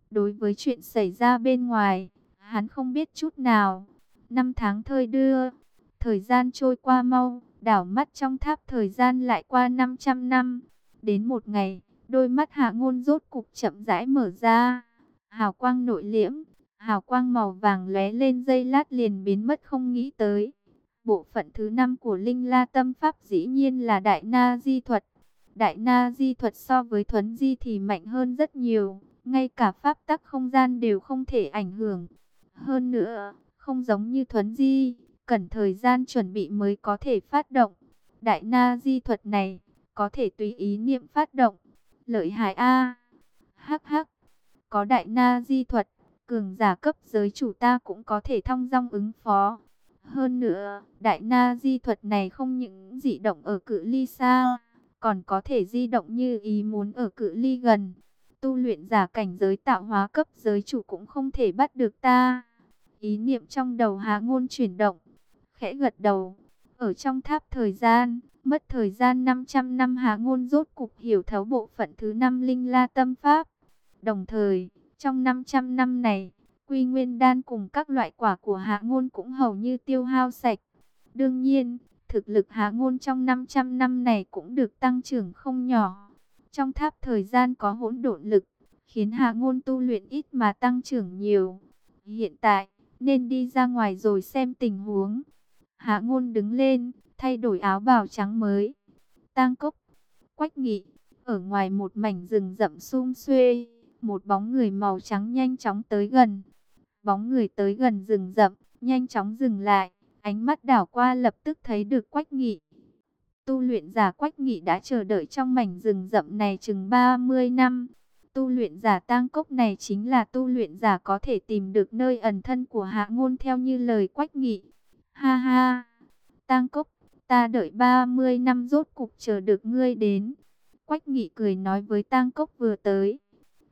Đối với chuyện xảy ra bên ngoài, hắn không biết chút nào. Năm tháng thơi đưa, thời gian trôi qua mau, đảo mắt trong tháp thời gian lại qua 500 năm. Đến một ngày, đôi mắt Hạ Ngôn rốt cục chậm rãi mở ra. Hào quang nội liễm, hào quang màu vàng lóe lên giây lát liền biến mất không nghĩ tới. Bộ phận thứ 5 của Linh La Tâm Pháp dĩ nhiên là Đại Na Di Thuật. Đại Na Di Thuật so với Thuấn Di thì mạnh hơn rất nhiều, ngay cả pháp tắc không gian đều không thể ảnh hưởng. Hơn nữa, không giống như Thuấn Di, cần thời gian chuẩn bị mới có thể phát động. Đại Na Di Thuật này, có thể tùy ý niệm phát động. Lợi hại a. Hắc hắc, có Đại Na Di Thuật, cường giả cấp giới chủ ta cũng có thể thong dong ứng phó. Hơn nữa, Đại Na Di Thuật này không những dị động ở cự ly xa, còn có thể di động như ý muốn ở cự ly gần. Tu luyện giả cảnh giới tạo hóa cấp giới chủ cũng không thể bắt được ta. Ý niệm trong đầu Hạ Ngôn chuyển động, khẽ gật đầu. Ở trong tháp thời gian, mất thời gian 500 năm Hạ Ngôn rốt cục hiểu thấu bộ phận thứ 5 Linh La Tâm Pháp. Đồng thời, trong 500 năm này, Quy Nguyên Đan cùng các loại quả của Hạ Ngôn cũng hầu như tiêu hao sạch. Đương nhiên, thực lực Hạ Ngôn trong 500 năm này cũng được tăng trưởng không nhỏ. Trong tháp thời gian có hỗn độn lực, khiến Hạ Ngôn tu luyện ít mà tăng trưởng nhiều. Hiện tại, nên đi ra ngoài rồi xem tình huống. Hạ Ngôn đứng lên, thay đổi áo bào trắng mới. Tang Cốc, Quách Nghị, ở ngoài một mảnh rừng rậm sum xuê, một bóng người màu trắng nhanh chóng tới gần. Bóng người tới gần rừng rậm, nhanh chóng dừng lại, ánh mắt đảo qua lập tức thấy được Quách Nghị. Tu luyện giả Quách Nghị đã chờ đợi trong mảnh rừng rậm này chừng 30 năm. Tu luyện giả Tang Cốc này chính là tu luyện giả có thể tìm được nơi ẩn thân của Hạ Ngôn theo như lời Quách Nghị. Ha ha, Tang Cốc, ta đợi 30 năm rốt cục chờ được ngươi đến. Quách Nghị cười nói với Tang Cốc vừa tới.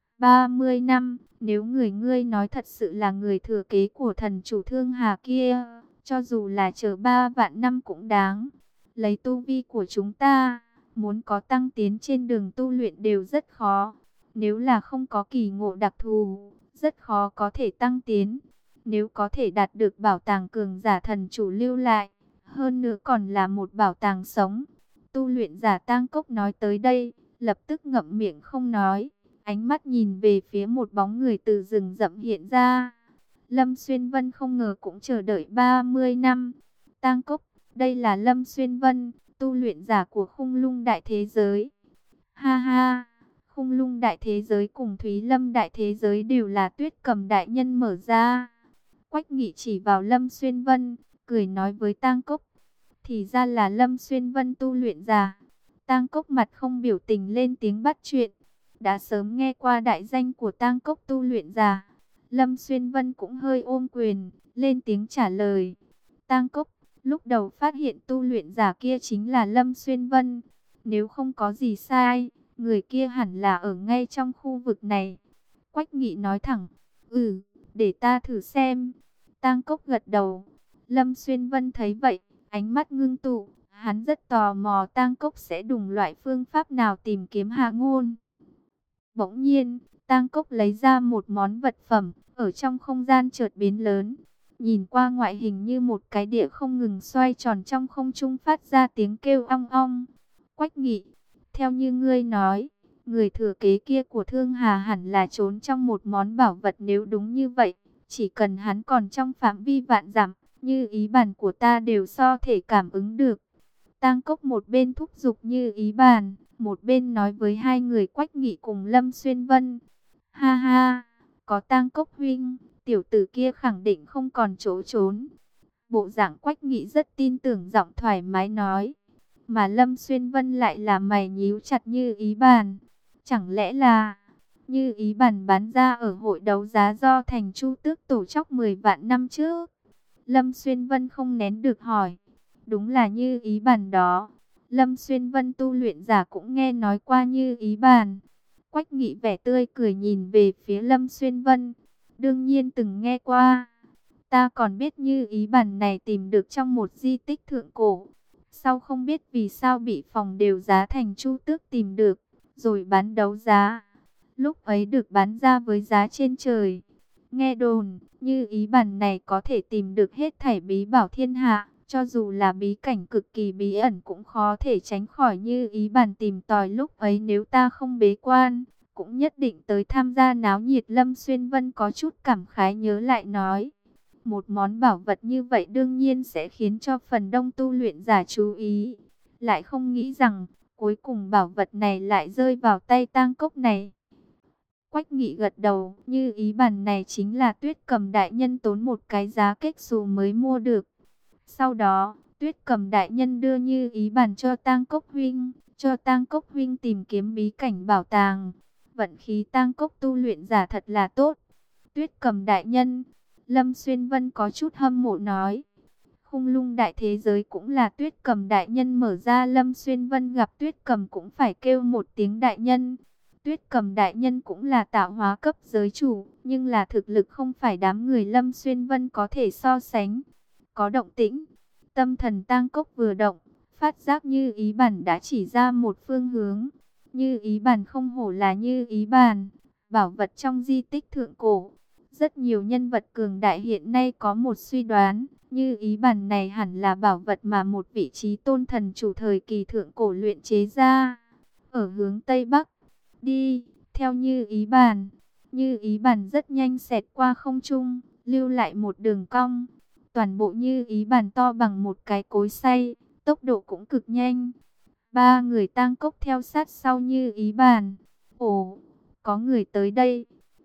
30 năm, nếu người ngươi nói thật sự là người thừa kế của thần chủ Thương Hà kia, cho dù là chờ 3 vạn năm cũng đáng. Lấy tu vi của chúng ta, muốn có tăng tiến trên đường tu luyện đều rất khó. Nếu là không có kỳ ngộ đặc thù, rất khó có thể tăng tiến. Nếu có thể đạt được bảo tàng cường giả thần chủ lưu lại, hơn nữa còn là một bảo tàng sống. Tu luyện giả Tang Cốc nói tới đây, lập tức ngậm miệng không nói. Ánh mắt nhìn về phía một bóng người từ rừng rậm hiện ra. Lâm Xuyên Vân không ngờ cũng chờ đợi 30 năm. Tang Cốc, đây là Lâm Xuyên Vân, tu luyện giả của Khung Lung Đại Thế Giới. Ha ha, Khung Lung Đại Thế Giới cùng Thúy Lâm Đại Thế Giới đều là Tuyết Cầm đại nhân mở ra. Quách Nghị chỉ vào Lâm Xuyên Vân, cười nói với Tang Cốc. Thì ra là Lâm Xuyên Vân tu luyện giả. Tang Cốc mặt không biểu tình lên tiếng bắt chuyện. Đã sớm nghe qua đại danh của Tang Cốc tu luyện giả. Lâm Xuyên Vân cũng hơi ôm quyền, lên tiếng trả lời. Tang Cốc, lúc đầu phát hiện tu luyện giả kia chính là Lâm Xuyên Vân. Nếu không có gì sai, người kia hẳn là ở ngay trong khu vực này. Quách Nghị nói thẳng, để ta thử xem. Tang Cốc gật đầu. Lâm Xuyên Vân thấy vậy, ánh mắt ngưng tụ. Hắn rất tò mò Tang Cốc sẽ dùng loại phương pháp nào tìm kiếm Hạ Ngôn. Bỗng nhiên, Tang Cốc lấy ra một món vật phẩm, ở trong không gian chợt biến lớn. Nhìn qua ngoại hình như một cái đĩa không ngừng xoay tròn trong không trung phát ra tiếng kêu ong ong. Quách Nghị, theo như ngươi nói, người thừa kế kia của Thương Hà hẳn là trốn trong một món bảo vật, nếu đúng như vậy, chỉ cần hắn còn trong phạm vi vạn dặm, như ý bàn của ta đều so thể cảm ứng được. Tang Cốc một bên thúc giục như ý bàn, một bên nói với hai người Quách Nghị cùng Lâm Xuyên Vân. Ha ha, có Tang Cốc huynh, tiểu tử kia khẳng định không còn chỗ trốn. Bộ dạng Quách Nghị rất tin tưởng, giọng thoải mái nói. Mà Lâm Xuyên Vân lại là mày nhíu chặt như ý bàn. Chẳng lẽ là như ý bàn bán ra ở hội đấu giá do thành Chu Tước tổ chức 10 vạn năm trước? Lâm Xuyên Vân không nén được hỏi. Đúng là như ý bàn đó. Lâm Xuyên Vân tu luyện giả cũng nghe nói qua như ý bàn. Quách Nghị vẻ tươi cười nhìn về phía Lâm Xuyên Vân. Đương nhiên từng nghe qua. Ta còn biết như ý bàn này tìm được trong một di tích thượng cổ. Sau không biết vì sao bị phòng đều giá thành Chu Tước tìm được, rồi bán đấu giá. lúc ấy được bán ra với giá trên trời. Nghe đồn, Như Ý Bản này có thể tìm được hết thảy bí bảo thiên hạ, cho dù là bí cảnh cực kỳ bí ẩn cũng khó thể tránh khỏi Như Ý Bản tìm tòi. Lúc ấy nếu ta không bế quan, cũng nhất định tới tham gia náo nhiệt. Lâm Xuyên Vân có chút cảm khái nhớ lại nói, một món bảo vật như vậy đương nhiên sẽ khiến cho phần đông tu luyện giả chú ý. Lại không nghĩ rằng, cuối cùng bảo vật này lại rơi vào tay Tang Cốc này. Quách Nghị gật đầu, Như Ý Bản này chính là Tuyết Cầm đại nhân tốn một cái giá kết xù mới mua được. Sau đó, Tuyết Cầm đại nhân đưa Như Ý Bản cho Tang Cốc huynh, cho Tang Cốc huynh tìm kiếm bí cảnh bảo tàng. Vận khí Tang Cốc tu luyện giả thật là tốt. Tuyết Cầm đại nhân, Lâm Xuyên Vân có chút hâm mộ nói. Khung lung đại thế giới cũng là Tuyết Cầm đại nhân mở ra. Lâm Xuyên Vân gặp Tuyết Cầm cũng phải kêu một tiếng đại nhân. Tuyết Cầm đại nhân cũng là tạo hóa cấp giới chủ, nhưng là thực lực không phải đám người Lâm Xuyên Vân có thể so sánh. Có động tĩnh, tâm thần Tang Cốc vừa động, phát giác Như Ý Bản đã chỉ ra một phương hướng. Như Ý Bản không hổ là Như Ý Bản, bảo vật trong di tích thượng cổ. Rất nhiều nhân vật cường đại hiện nay có một suy đoán, Như Ý Bản này hẳn là bảo vật mà một vị trí tôn thần chủ thời kỳ thượng cổ luyện chế ra. Ở hướng Tây Bắc, đi, theo Như Ý Bản. Như Ý Bản rất nhanh xẹt qua không trung, lưu lại một đường cong. Toàn bộ Như Ý Bản to bằng một cái cối xay, tốc độ cũng cực nhanh. Ba người Tang Cốc theo sát sau Như Ý Bản. Ồ, có người tới đây.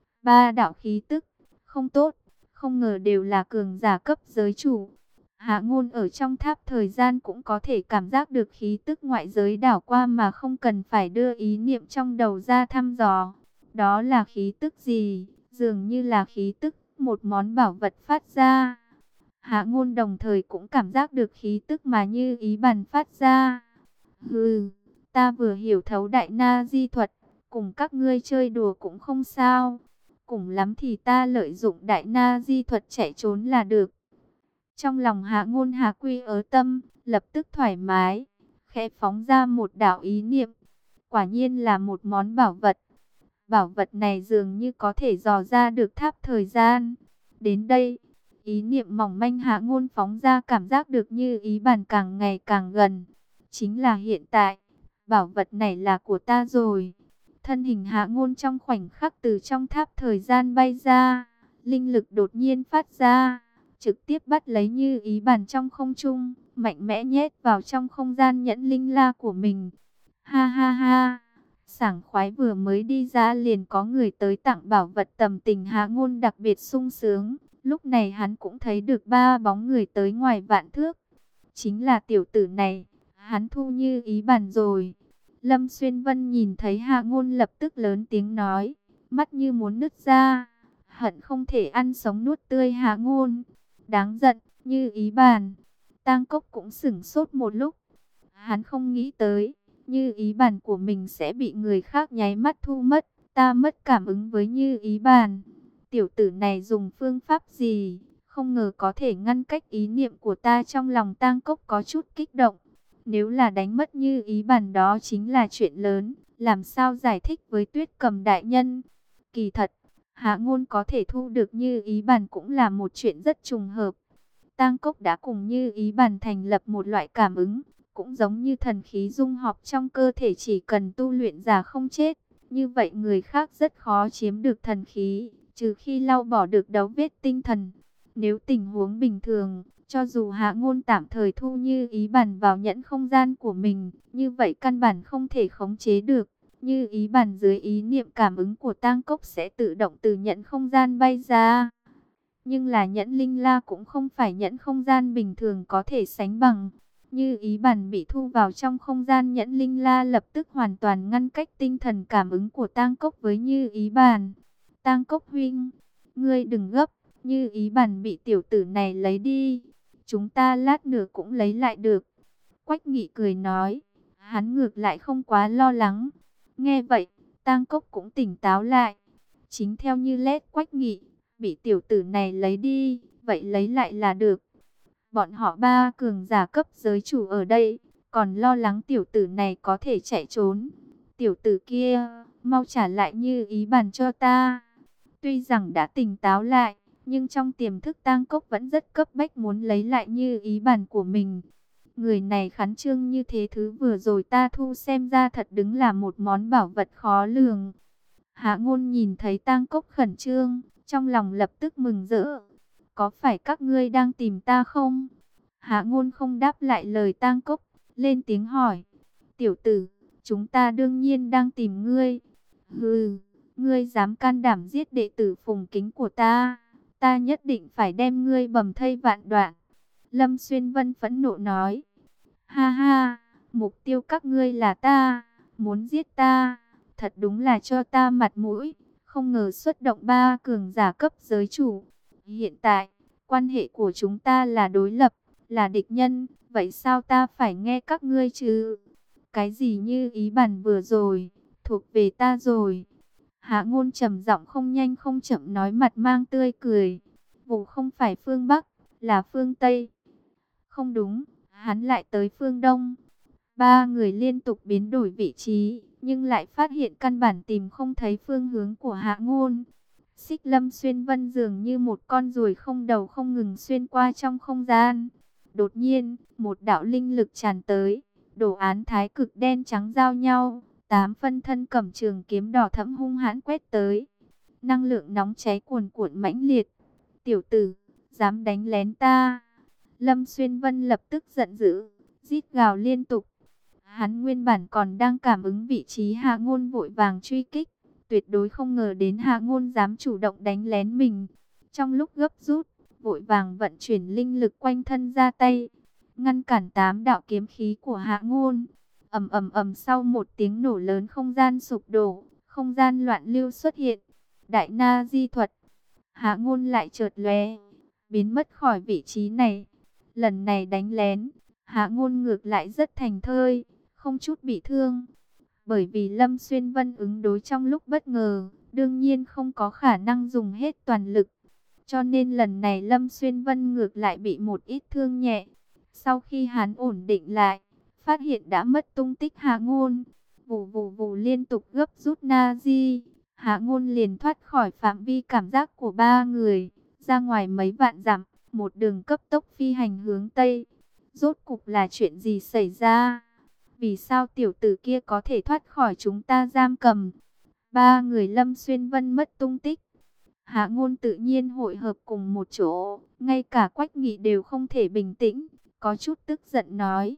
Ba đạo khí tức, không tốt, không ngờ đều là cường giả cấp giới chủ. Hạ Ngôn ở trong tháp thời gian cũng có thể cảm giác được khí tức ngoại giới đảo qua mà không cần phải đưa ý niệm trong đầu ra thăm dò. Đó là khí tức gì? Dường như là khí tức một món bảo vật phát ra. Hạ Ngôn đồng thời cũng cảm giác được khí tức mà Như Ý Bản phát ra. Hừ, ta vừa hiểu thấu đại na di thuật, cùng các ngươi chơi đùa cũng không sao. Cùng lắm thì ta lợi dụng đại na di thuật chạy trốn là được. Trong lòng Hạ Ngôn Hà Quy ớ tâm, lập tức thoải mái, khẽ phóng ra một đạo ý niệm. Quả nhiên là một món bảo vật. Bảo vật này dường như có thể dò ra được tháp thời gian. Đến đây, ý niệm mỏng manh Hạ Ngôn phóng ra cảm giác được Như Ý Bản càng ngày càng gần. Chính là hiện tại, bảo vật này là của ta rồi. Thân hình Hạ Ngôn trong khoảnh khắc từ trong tháp thời gian bay ra, linh lực đột nhiên phát ra, trực tiếp bắt lấy Như Ý Bản trong không trung, mạnh mẽ nhét vào trong không gian nhẫn linh la của mình. Ha ha ha, sảng khoái vừa mới đi ra liền có người tới tặng bảo vật, tầm tình Hạ Ngôn đặc biệt sung sướng. Lúc này hắn cũng thấy được ba bóng người tới ngoài vạn thước. Chính là tiểu tử này, hắn thu Như Ý Bản rồi. Lâm Xuyên Vân nhìn thấy Hạ Ngôn lập tức lớn tiếng nói, mắt như muốn nứt ra, hận không thể ăn sống nuốt tươi Hạ Ngôn. Đáng giận, Như Ý Bản. Tang Cốc cũng sửng sốt một lúc. Hắn không nghĩ tới, Như Ý Bản của mình sẽ bị người khác nháy mắt thu mất. Ta mất cảm ứng với Như Ý Bản. Tiểu tử này dùng phương pháp gì? Không ngờ có thể ngăn cách ý niệm của ta. Trong lòng Tang Cốc có chút kích động. Nếu là đánh mất Như Ý Bản đó chính là chuyện lớn. Làm sao giải thích với Tuyết Cầm đại nhân? Kỳ thật, Hạ Ngôn có thể thu được Như Ý Bản cũng là một chuyện rất trùng hợp. Tang Cốc đã cùng Như Ý Bản thành lập một loại cảm ứng, cũng giống như thần khí dung hợp trong cơ thể, chỉ cần tu luyện giả không chết, như vậy người khác rất khó chiếm được thần khí, trừ khi lau bỏ được dấu vết tinh thần. Nếu tình huống bình thường, cho dù Hạ Ngôn tạm thời thu Như Ý Bản vào nhẫn không gian của mình, như vậy căn bản không thể khống chế được. Như Ý Bản dưới ý niệm cảm ứng của Tang Cốc sẽ tự động từ nhẫn không gian bay ra. Nhưng là nhẫn linh la cũng không phải nhẫn không gian bình thường có thể sánh bằng. Như Ý Bản bị thu vào trong không gian nhẫn linh la lập tức hoàn toàn ngăn cách tinh thần cảm ứng của Tang Cốc với Như Ý Bản. Tang Cốc huynh, ngươi đừng gấp, Như Ý Bản bị tiểu tử này lấy đi, chúng ta lát nữa cũng lấy lại được. Quách Nghị cười nói, hắn ngược lại không quá lo lắng. Nghe vậy, Tang Cốc cũng tỉnh táo lại. Chính theo như lét Quách Nghị, bị tiểu tử này lấy đi, vậy lấy lại là được. Bọn họ ba cường giả cấp giới chủ ở đây, còn lo lắng tiểu tử này có thể chạy trốn. Tiểu tử kia, mau trả lại Như Ý Bàn cho ta. Tuy rằng đã tỉnh táo lại, nhưng trong tiềm thức Tang Cốc vẫn rất cấp bách muốn lấy lại Như Ý Bàn của mình. Người này khắn trương như thế, thứ vừa rồi ta thu xem ra thật đứng là một món bảo vật khó lường. Hạ Ngôn nhìn thấy Tang Cốc khẩn trương, trong lòng lập tức mừng rỡ. Có phải các ngươi đang tìm ta không? Hạ Ngôn không đáp lại lời Tang Cốc, lên tiếng hỏi. Tiểu tử, chúng ta đương nhiên đang tìm ngươi. Hừ, ngươi dám can đảm giết đệ tử phùng kính của ta, ta nhất định phải đem ngươi bầm thây vạn đoạn. Lâm Xuyên Vân phẫn nộ nói. Ha ha, mục tiêu các ngươi là ta, muốn giết ta, thật đúng là cho ta mặt mũi. Không ngờ xuất động 3 cường giả cấp giới chủ. Hiện tại, quan hệ của chúng ta là đối lập, là địch nhân, vậy sao ta phải nghe các ngươi chứ? Cái gì Như Ý Bàn vừa rồi, thuộc về ta rồi. Hạ Ngôn trầm giọng không nhanh không chậm nói, mặt mang tươi cười. Vụ không phải phương Bắc, là phương Tây. Không đúng, hắn lại tới phương Đông. 3 người liên tục biến đổi vị trí, nhưng lại phát hiện căn bản tìm không thấy phương hướng của Hạ Ngôn. Xích Lâm Xuyên Vân dường như một con ruồi không đầu không ngừng xuyên qua trong không gian. Đột nhiên, một đạo linh lực tràn tới, đồ án thái cực đen trắng giao nhau, 8 phân thân cầm trường kiếm đỏ thẫm hung hãn quét tới. Năng lượng nóng cháy cuồn cuộn mãnh liệt. Tiểu tử, dám đánh lén ta. Lâm Xuyên Vân lập tức giận dữ, rít gào liên tục. Hắn nguyên bản còn đang cảm ứng vị trí Hạ Ngôn, vội vàng truy kích. Tuyệt đối không ngờ đến Hạ Ngôn dám chủ động đánh lén mình. Trong lúc gấp rút, vội vàng vận chuyển linh lực quanh thân ra tay, ngăn cản 8 đạo kiếm khí của Hạ Ngôn. Ầm ầm ầm, sau một tiếng nổ lớn, không gian sụp đổ, không gian loạn lưu xuất hiện. Đại Na Di thuật. Hạ Ngôn lại chợt lóe, biến mất khỏi vị trí này. Lần này đánh lén, Hạ Ngôn ngược lại rất thành thơi, không chút bị thương. Bởi vì Lâm Xuyên Vân ứng đối trong lúc bất ngờ, đương nhiên không có khả năng dùng hết toàn lực. Cho nên lần này Lâm Xuyên Vân ngược lại bị một ít thương nhẹ. Sau khi hắn ổn định lại, phát hiện đã mất tung tích Hạ Ngôn. Vù vù vù liên tục gấp rút Na Di. Hạ Ngôn liền thoát khỏi phạm vi cảm giác của 3 người, ra ngoài mấy vạn dặm, một đường cấp tốc phi hành hướng Tây. Rốt cục là chuyện gì xảy ra? Vì sao tiểu tử kia có thể thoát khỏi chúng ta giam cầm? 3 người Lâm Xuyên Vân mất tung tích. Hạ Ngôn tự nhiên hội hợp cùng một chỗ, ngay cả Quách Nghị đều không thể bình tĩnh, có chút tức giận nói.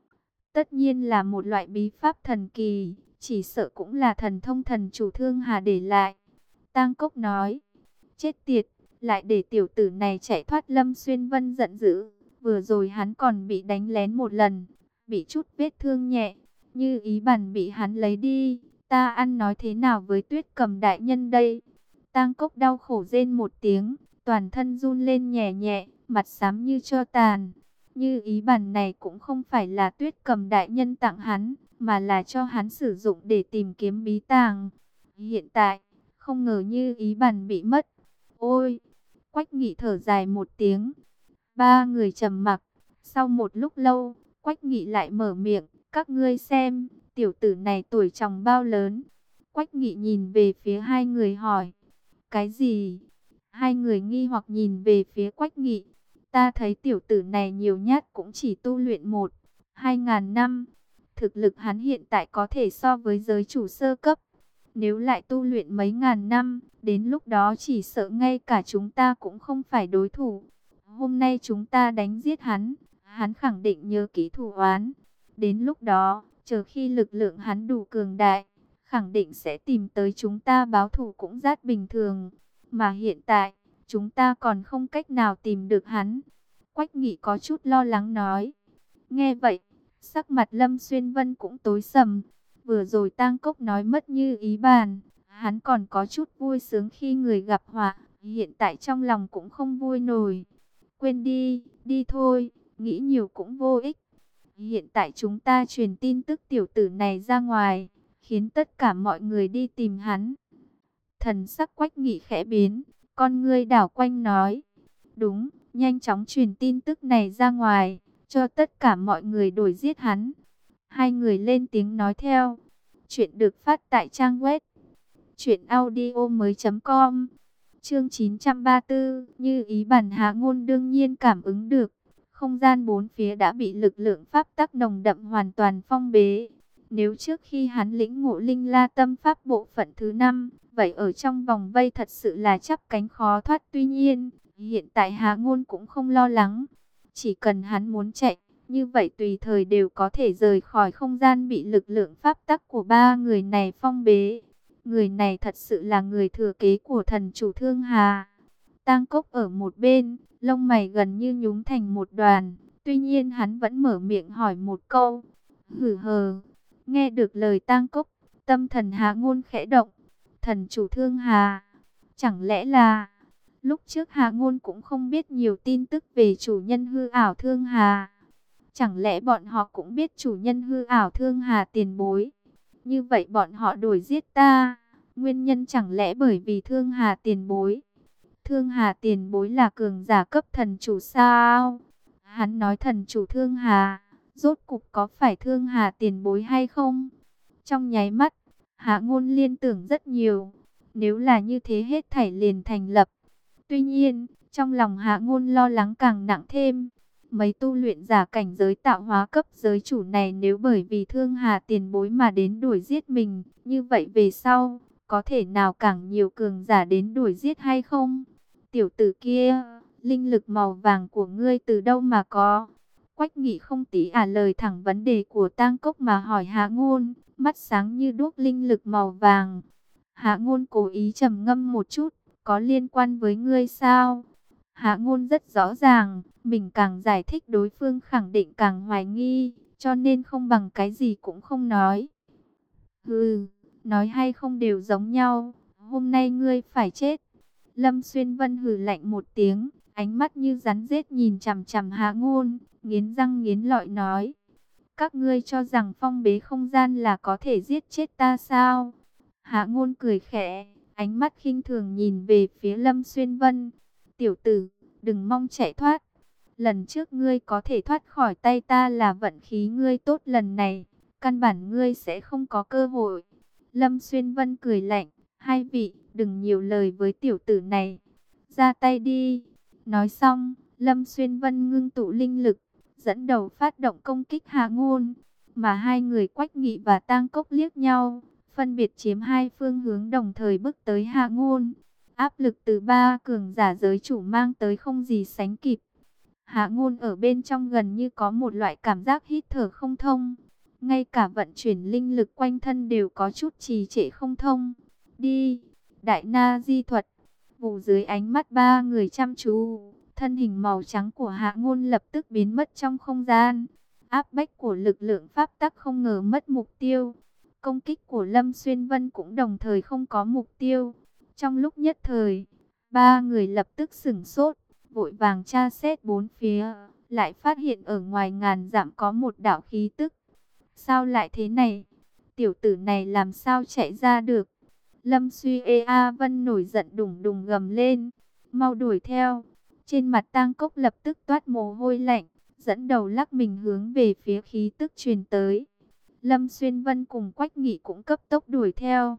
Tất nhiên là một loại bí pháp thần kỳ, chỉ sợ cũng là thần thông thần chủ Thương Hà để lại. Tang Cốc nói, chết tiệt, lại để tiểu tử này chạy thoát. Lâm Xuyên Vân giận dữ, vừa rồi hắn còn bị đánh lén một lần, bị chút vết thương nhẹ, Như Ý Bàn bị hắn lấy đi, ta ăn nói thế nào với Tuyết Cầm đại nhân đây? Tang Cốc đau khổ rên một tiếng, toàn thân run lên nhẹ nhẹ, mặt xám như tro tàn. Như Ý Bàn này cũng không phải là Tuyết Cầm đại nhân tặng hắn, mà là cho hắn sử dụng để tìm kiếm bí tàng. Hiện tại, không ngờ Như Ý Bàn bị mất. Ôi! Quách Nghị thở dài một tiếng. 3 người trầm mặc. Sau một lúc lâu, Quách Nghị lại mở miệng. Các ngươi xem, tiểu tử này tuổi tròn bao lớn? Quách Nghị nhìn về phía 2 người hỏi. Cái gì? 2 người nghi hoặc nhìn về phía Quách Nghị. Ta thấy tiểu tử này nhiều nhất cũng chỉ tu luyện 1-2 ngàn năm. Thực lực hắn hiện tại có thể so với giới chủ sơ cấp. Nếu lại tu luyện mấy ngàn năm, đến lúc đó chỉ sợ ngay cả chúng ta cũng không phải đối thủ. Hôm nay chúng ta đánh giết hắn, hắn khẳng định nhớ kỹ thù oán. Đến lúc đó, chờ khi lực lượng hắn đủ cường đại, khẳng định sẽ tìm tới chúng ta báo thù cũng rất bình thường. Mà hiện tại, chúng ta còn không cách nào tìm được hắn. Quách Nghị có chút lo lắng nói. Nghe vậy, sắc mặt Lâm Xuyên Vân cũng tối sầm. Vừa rồi Tang Cốc nói mất Như Ý Bàn, hắn còn có chút vui sướng khi người gặp họa, hiện tại trong lòng cũng không vui nổi. Quên đi, đi thôi, nghĩ nhiều cũng vô ích. Hiện tại chúng ta truyền tin tức tiểu tử này ra ngoài, khiến tất cả mọi người đi tìm hắn. Thần sắc Quách Nghị khẽ biến, con ngươi đảo quanh nói. Đúng, nhanh chóng truyền tin tức này ra ngoài, cho tất cả mọi người đuổi giết hắn. 2 người lên tiếng nói theo. Chuyện được phát tại trang web Chuyện audio mới.com. Chương 934. Như ý bản Hạ Ngôn đương nhiên cảm ứng được. Không gian bốn phía đã bị lực lượng pháp tắc nồng đậm hoàn toàn phong bế. Nếu trước khi hắn lĩnh ngộ Linh La Tâm Pháp bộ phận thứ 5, vậy ở trong vòng vây thật sự là chắp cánh khó thoát. Tuy nhiên, hiện tại Hạ Ngôn cũng không lo lắng. Chỉ cần hắn muốn chạy, như vậy tùy thời đều có thể rời khỏi không gian bị lực lượng pháp tắc của ba người này phong bế. Người này thật sự là người thừa kế của thần chủ Thương Hà. Tang Cốc ở một bên, lông mày gần như nhúng thành một đoàn. Tuy nhiên hắn vẫn mở miệng hỏi một câu. Hử hờ. Nghe được lời Tang Cốc, tâm thần Hạ Ngôn khẽ động. Thần chủ Thương Hà. Chẳng lẽ là... Lúc trước Hạ Ngôn cũng không biết nhiều tin tức về chủ nhân hư ảo Thương Hà. Chẳng lẽ bọn họ cũng biết chủ nhân hư ảo Thương Hà tiền bối? Như vậy bọn họ đuổi giết ta. Nguyên nhân chẳng lẽ bởi vì Thương Hà tiền bối? Thương Hà tiền bối là cường giả cấp thần chủ sao? Hắn nói thần chủ Thương Hà. Rốt cục có phải Thương Hà tiền bối hay không? Trong nháy mắt, Hạ Ngôn liên tưởng rất nhiều. Nếu là như thế hết thảy liền thành lập. Tuy nhiên, trong lòng Hạ Ngôn lo lắng càng nặng thêm. Mấy tu luyện giả cảnh giới tạo hóa cấp giới chủ này nếu bởi vì Thương Hà tiền bối mà đến đuổi giết mình, như vậy về sau, có thể nào càng nhiều cường giả đến đuổi giết hay không? Tiểu tử kia, linh lực màu vàng của ngươi từ đâu mà có? Quách Nghị không tí lời thẳng vấn đề của Tang Cốc mà hỏi Hạ Ngôn, mắt sáng như đuốc linh lực màu vàng. Hạ Ngôn cố ý trầm ngâm một chút, có liên quan với ngươi sao? Hạ Ngôn rất rõ ràng, mình càng giải thích đối phương khẳng định càng hoài nghi, cho nên không bằng cái gì cũng không nói. Hừ, nói hay không đều giống nhau, hôm nay ngươi phải chết. Lâm Xuyên Vân hừ lạnh một tiếng, ánh mắt như rắn rết nhìn chằm chằm Hạ Ngôn, nghiến răng nghiến lợi nói. Các ngươi cho rằng phong bế không gian là có thể giết chết ta sao? Hạ Ngôn cười khẽ, ánh mắt khinh thường nhìn về phía Lâm Xuyên Vân. Tiểu tử, đừng mong chạy thoát. Lần trước ngươi có thể thoát khỏi tay ta là vận khí ngươi tốt, lần này, căn bản ngươi sẽ không có cơ hội. Lâm Xuyên Vân cười lạnh, hai vị, đừng nhiều lời với tiểu tử này. Ra tay đi. Nói xong, Lâm Xuyên Vân ngưng tụ linh lực, dẫn đầu phát động công kích Hạ Ngôn. Mà hai người Quách Nghị và Tang Cốc liếc nhau, phân biệt chiếm hai phương hướng đồng thời bước tới Hạ Ngôn. Áp lực từ ba cường giả giới chủ mang tới không gì sánh kịp. Hạ Ngôn ở bên trong gần như có một loại cảm giác hít thở không thông. Ngay cả vận chuyển linh lực quanh thân đều có chút trì trệ không thông. Đi, Đại Na Di thuật. Vụ dưới ánh mắt ba người chăm chú, thân hình màu trắng của Hạ Ngôn lập tức biến mất trong không gian. Áp bách của lực lượng pháp tắc không ngờ mất mục tiêu. Công kích của Lâm Xuyên Vân cũng đồng thời không có mục tiêu. Trong lúc nhất thời, ba người lập tức sửng sốt, vội vàng tra xét bốn phía, lại phát hiện ở ngoài ngàn dặm có một đạo khí tức. Sao lại thế này? Tiểu tử này làm sao chạy ra được? Lâm Vân nổi giận đùng đùng gầm lên, mau đuổi theo. Trên mặt Tang Cốc lập tức toát mồ hôi lạnh, dẫn đầu lắc mình hướng về phía khí tức truyền tới. Lâm Xuyên Vân cùng Quách Nghị cũng cấp tốc đuổi theo.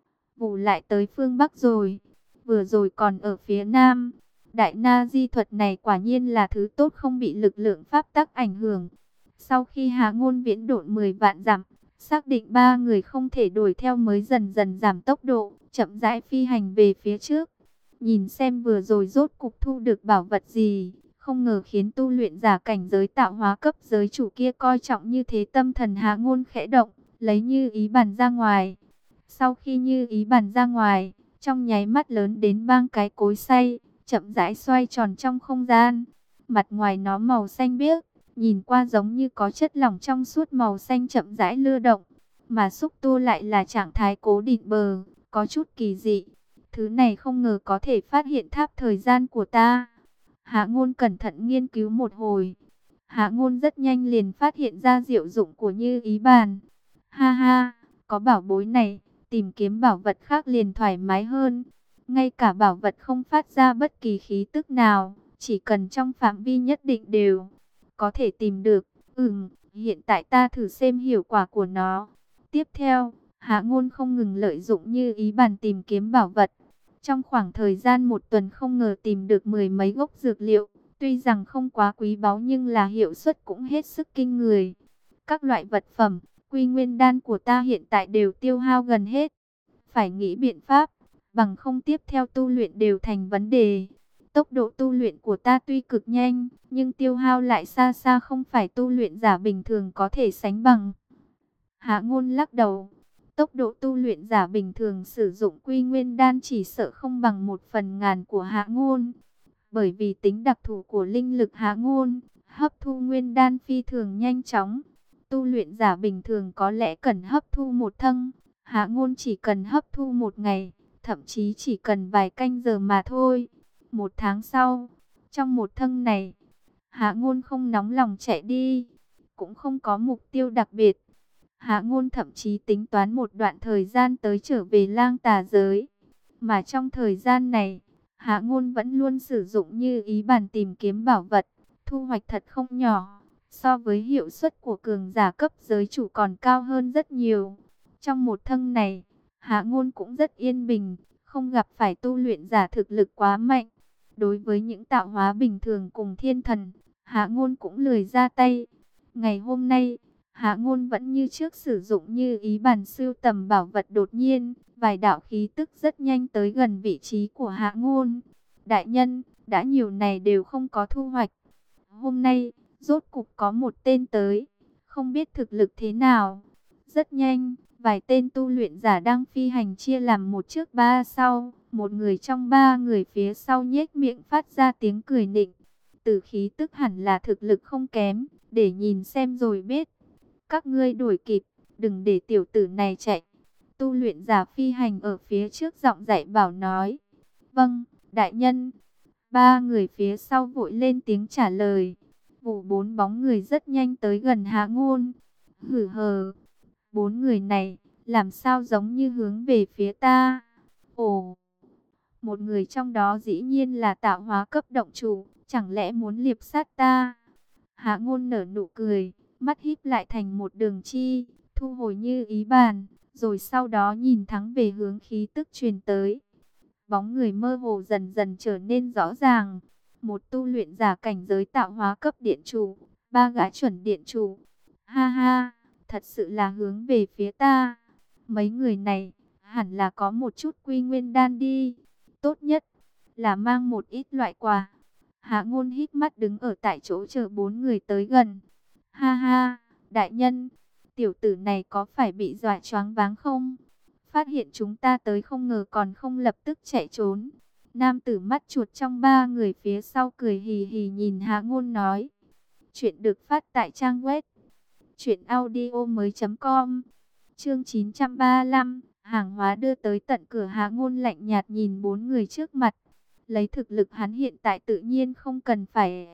Vụ lại tới phương Bắc rồi, vừa rồi còn ở phía Nam. Đại Na Di thuật này quả nhiên là thứ tốt, không bị lực lượng pháp tắc ảnh hưởng. Sau khi Hạ Ngôn viễn độn 10 vạn dặm, xác định ba người không thể đuổi theo mới dần dần giảm tốc độ, chậm rãi phi hành về phía trước. Nhìn xem vừa rồi rốt cục thu được bảo vật gì, không ngờ khiến tu luyện giả cảnh giới tạo hóa cấp giới chủ kia coi trọng như thế. Tâm thần Hạ Ngôn khẽ động, lấy Như Ý bàn ra ngoài. Sau khi Như Ý bàn ra ngoài, trong nháy mắt lớn đến bang cái cối xay, chậm rãi xoay tròn trong không gian. Mặt ngoài nó màu xanh biếc, nhìn qua giống như có chất lỏng trong suốt màu xanh chậm rãi lưu động, mà xúc tu lại là trạng thái cố định bờ, có chút kỳ dị. Thứ này không ngờ có thể phát hiện tháp thời gian của ta. Hạ Ngôn cẩn thận nghiên cứu một hồi. Hạ Ngôn rất nhanh liền phát hiện ra diệu dụng của Như Ý bàn. Ha ha, có bảo bối này, tìm kiếm bảo vật khác liền thoải mái hơn. Ngay cả bảo vật không phát ra bất kỳ khí tức nào, chỉ cần trong phạm vi nhất định đều có thể tìm được. Hiện tại ta thử xem hiệu quả của nó. Tiếp theo, Hạ Ngôn không ngừng lợi dụng Như Ý bàn tìm kiếm bảo vật. Trong khoảng thời gian một tuần không ngờ tìm được mười mấy gốc dược liệu. Tuy rằng không quá quý báu nhưng là hiệu suất cũng hết sức kinh người. Các loại vật phẩm, quy nguyên đan của ta hiện tại đều tiêu hao gần hết. Phải nghĩ biện pháp, bằng không tiếp theo tu luyện đều thành vấn đề. Tốc độ tu luyện của ta tuy cực nhanh, nhưng tiêu hao lại xa xa không phải tu luyện giả bình thường có thể sánh bằng. Hạ Ngôn lắc đầu. Tốc độ tu luyện giả bình thường sử dụng quy nguyên đan chỉ sợ không bằng 1/1000 của Hạ Ngôn. Bởi vì tính đặc thù của linh lực Hạ Ngôn, hấp thu nguyên đan phi thường nhanh chóng. Tu luyện giả bình thường có lẽ cần hấp thu một thân, Hạ Ngôn chỉ cần hấp thu một ngày, thậm chí chỉ cần vài canh giờ mà thôi. Một tháng sau, trong một thân này, Hạ Ngôn không nóng lòng chạy đi, cũng không có mục tiêu đặc biệt. Hạ Ngôn thậm chí tính toán một đoạn thời gian tới trở về Lang Tà giới. Mà trong thời gian này, Hạ Ngôn vẫn luôn sử dụng Như Ý bàn tìm kiếm bảo vật, thu hoạch thật không nhỏ. So với hiệu suất của cường giả cấp giới chủ còn cao hơn rất nhiều. Trong một thân này, Hạ Ngôn cũng rất yên bình, không gặp phải tu luyện giả thực lực quá mạnh. Đối với những tạo hóa bình thường cùng thiên thần, Hạ Ngôn cũng lười ra tay. Ngày hôm nay, Hạ Ngôn vẫn như trước sử dụng Như Ý bàn sưu tầm bảo vật, đột nhiên, vài đạo khí tức rất nhanh tới gần vị trí của Hạ Ngôn. Đại nhân, đã nhiều ngày đều không có thu hoạch. Hôm nay, rốt cục có một tên tới, không biết thực lực thế nào. Rất nhanh, vài tên tu luyện giả đang phi hành chia làm một trước ba sau. Một người trong ba người phía sau nhếch miệng phát ra tiếng cười nịnh. Từ khí tức hẳn là thực lực không kém, để nhìn xem rồi biết. Các ngươi đuổi kịp, đừng để tiểu tử này chạy. Tu luyện giả phi hành ở phía trước giọng dạy bảo nói. Vâng, đại nhân. Ba người phía sau vội lên tiếng trả lời. Vụ bốn bóng người rất nhanh tới gần Hạ Ngôn. Hử hờ, bốn người này, làm sao giống như hướng về phía ta? Ồ, một người trong đó dĩ nhiên là tạo hóa cấp động chủ, chẳng lẽ muốn liệp sát ta? Hạ Ngôn nở nụ cười, mắt híp lại thành một đường chi, thu hồi Như Ý bàn, rồi sau đó nhìn thẳng về hướng khí tức truyền tới. Bóng người mơ hồ dần dần trở nên rõ ràng. Một tu luyện giả cảnh giới tạo hóa cấp điện chủ, ba gã chuẩn điện chủ. Ha ha, thật sự là hướng về phía ta. Mấy người này, hẳn là có một chút quy nguyên đan đi. Tốt nhất là mang một ít loại quà. Hạ Ngôn hít mắt đứng ở tại chỗ chờ bốn người tới gần. Ha ha, đại nhân, tiểu tử này có phải bị dọa choáng váng không? Phát hiện chúng ta tới không ngờ còn không lập tức chạy trốn. Nam tử mắt chuột trong ba người phía sau cười hì hì nhìn Hạ Ngôn nói. Chuyện được phát tại trang web truyệnaudiomoi.com. Chương 935, hàng hóa đưa tới tận cửa. Hạ Ngôn lạnh nhạt nhìn bốn người trước mặt. Lấy thực lực hắn hiện tại tự nhiên không cần phải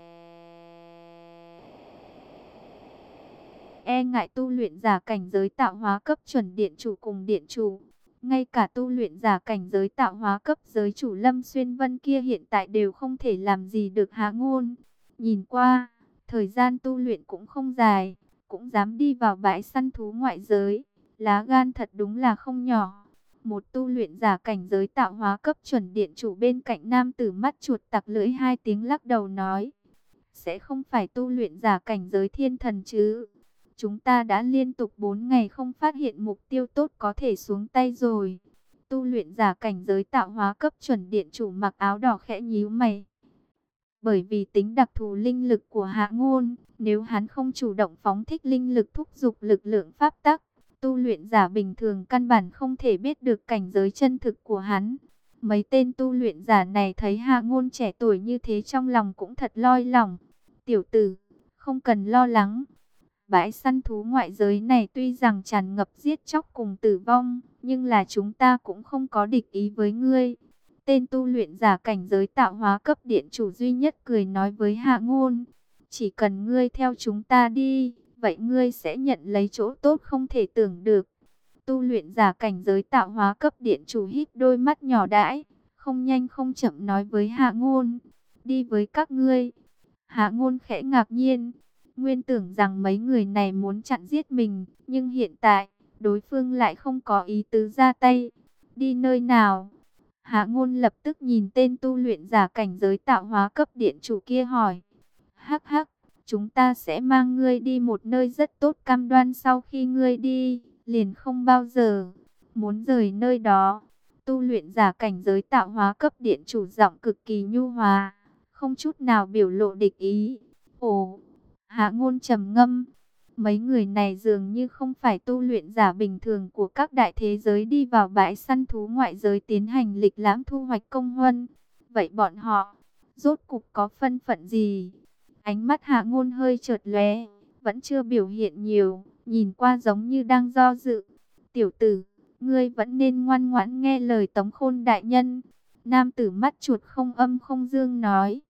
e ngại tu luyện giả cảnh giới tạo hóa cấp chuẩn điện chủ cùng điện chủ. Ngay cả tu luyện giả cảnh giới tạo hóa cấp giới chủ Lâm Xuyên Vân kia hiện tại đều không thể làm gì được Hạ Ngôn. Nhìn qua, thời gian tu luyện cũng không dài, cũng dám đi vào bãi săn thú ngoại giới. Lá gan thật đúng là không nhỏ. Một tu luyện giả cảnh giới tạo hóa cấp chuẩn điện chủ bên cạnh nam tử mắt chuột tặc lưỡi hai tiếng lắc đầu nói. Sẽ không phải tu luyện giả cảnh giới thiên thần chứ? Chúng ta đã liên tục 4 ngày không phát hiện mục tiêu tốt có thể xuống tay rồi. Tu luyện giả cảnh giới tạo hóa cấp chuẩn điện chủ mặc áo đỏ khẽ nhíu mày. Bởi vì tính đặc thù linh lực của Hạ Ngôn, nếu hắn không chủ động phóng thích linh lực thúc giục lực lượng pháp tắc, tu luyện giả bình thường căn bản không thể biết được cảnh giới chân thực của hắn. Mấy tên tu luyện giả này thấy Hạ Ngôn trẻ tuổi như thế trong lòng cũng thật loi lỏng. Tiểu tử, không cần lo lắng. Bãi săn thú ngoại giới này tuy rằng tràn ngập giết chóc cùng tử vong, nhưng là chúng ta cũng không có địch ý với ngươi. Tên tu luyện giả cảnh giới tạo hóa cấp điện chủ duy nhất cười nói với Hạ Ngôn. Chỉ cần ngươi theo chúng ta đi, vậy ngươi sẽ nhận lấy chỗ tốt không thể tưởng được. Tu luyện giả cảnh giới tạo hóa cấp điện chủ híp đôi mắt nhỏ đãi, không nhanh không chậm nói với Hạ Ngôn. Đi với các ngươi. Hạ Ngôn khẽ ngạc nhiên. Nguyên tưởng rằng mấy người này muốn chặn giết mình, nhưng hiện tại, đối phương lại không có ý tứ ra tay. Đi nơi nào? Hạ Ngôn lập tức nhìn tên tu luyện giả cảnh giới tạo hóa cấp điện chủ kia hỏi. Hắc hắc, chúng ta sẽ mang ngươi đi một nơi rất tốt, cam đoan sau khi ngươi đi, liền không bao giờ muốn rời nơi đó. Tu luyện giả cảnh giới tạo hóa cấp điện chủ giọng cực kỳ nhu hòa, không chút nào biểu lộ địch ý. Ồ, Hạ Ngôn trầm ngâm. Mấy người này dường như không phải tu luyện giả bình thường của các đại thế giới đi vào bãi săn thú ngoại giới tiến hành lịch lãm thu hoạch công huân. Vậy bọn họ, rốt cục có thân phận gì? Ánh mắt Hạ Ngôn hơi chợt lóe, vẫn chưa biểu hiện nhiều, nhìn qua giống như đang do dự. Tiểu tử, ngươi vẫn nên ngoan ngoãn nghe lời Tống Khôn đại nhân. Nam tử mắt chuột không âm không dương nói.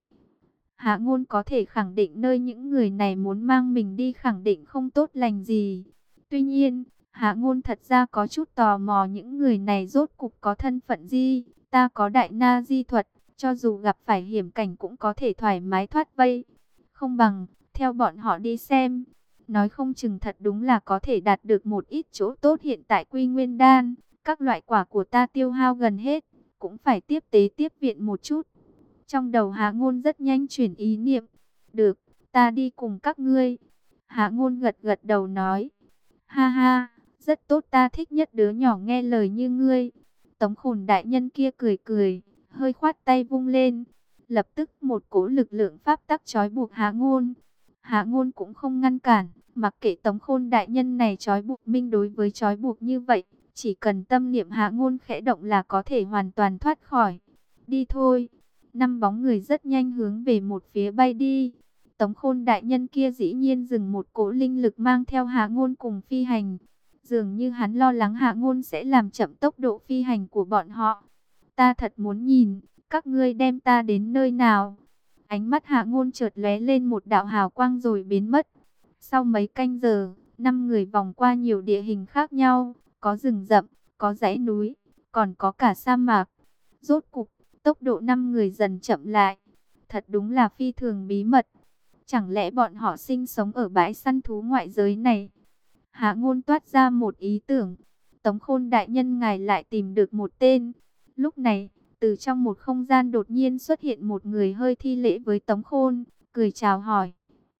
Hạ Ngôn có thể khẳng định nơi những người này muốn mang mình đi khẳng định không tốt lành gì. Tuy nhiên, Hạ Ngôn thật ra có chút tò mò những người này rốt cục có thân phận gì. Ta có đại na di thuật, cho dù gặp phải hiểm cảnh cũng có thể thoải mái thoát vây. Không bằng, theo bọn họ đi xem. Nói không chừng thật đúng là có thể đạt được một ít chỗ tốt. Hiện tại Quy Nguyên Đan, các loại quả của ta tiêu hao gần hết, cũng phải tiếp tế tiếp viện một chút. Trong đầu Hạ Ngôn rất nhanh chuyển ý niệm. Được, ta đi cùng các ngươi. Hạ Ngôn gật gật đầu nói. Ha ha, rất tốt, ta thích nhất đứa nhỏ nghe lời như ngươi. Tống Khôn đại nhân kia cười cười, hơi khoát tay vung lên. Lập tức một cỗ lực lượng pháp tắc trói buộc Hạ Ngôn. Hạ Ngôn cũng không ngăn cản, mặc kệ Tống Khôn đại nhân này trói buộc mình. Đối với trói buộc như vậy, chỉ cần tâm niệm Hạ Ngôn khẽ động là có thể hoàn toàn thoát khỏi. Đi thôi. Năm bóng người rất nhanh hướng về một phía bay đi. Tống Khôn đại nhân kia dĩ nhiên dừng một cỗ linh lực mang theo Hạ Ngôn cùng phi hành. Dường như hắn lo lắng Hạ Ngôn sẽ làm chậm tốc độ phi hành của bọn họ. Ta thật muốn nhìn, các ngươi đem ta đến nơi nào? Ánh mắt Hạ Ngôn chợt lóe lên một đạo hào quang rồi biến mất. Sau mấy canh giờ, 5 người vòng qua nhiều địa hình khác nhau, có rừng rậm, có dãy núi, còn có cả sa mạc. Rốt cục, tốc độ 5 người dần chậm lại. Thật đúng là phi thường bí mật. Chẳng lẽ bọn họ sinh sống ở bãi săn thú ngoại giới này? Hạ Ngôn toát ra một ý tưởng. Tống Khôn đại nhân ngài lại tìm được một tên. Lúc này, từ trong một không gian đột nhiên xuất hiện một người hơi thi lễ với Tống Khôn, cười chào hỏi.